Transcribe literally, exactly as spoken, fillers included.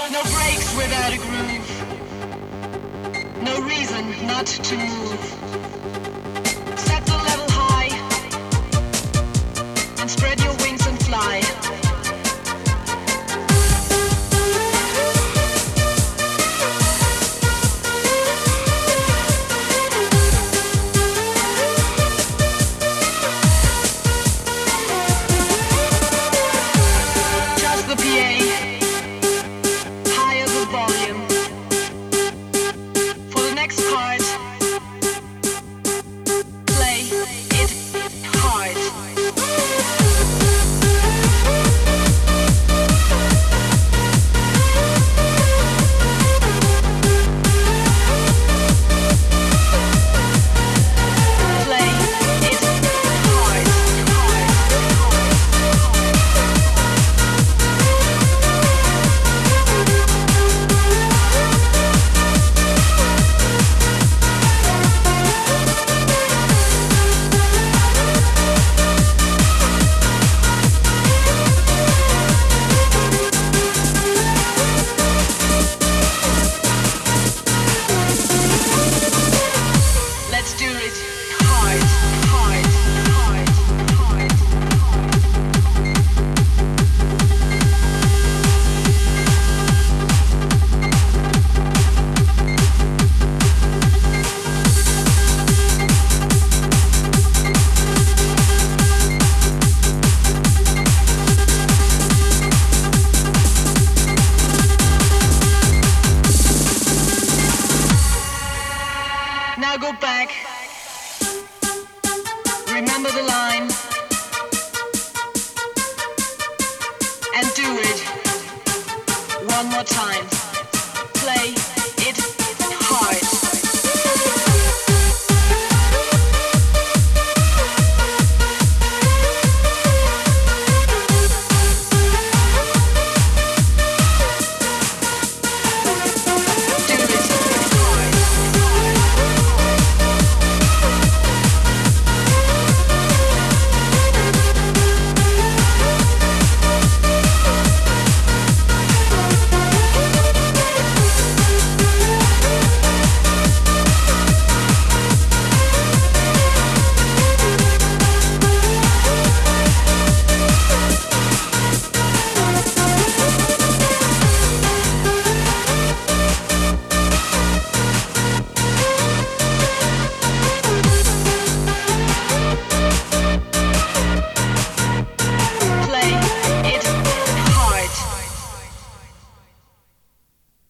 No breaks without a groove. No reason not to move. Set the level high and spread your wings and fly. Just the P A. Higher the volume. For the next part, play it hard. Play it hard, hard, let's do it hard, hard, hard, hard, Now go back. Remember the line. And do it one more time.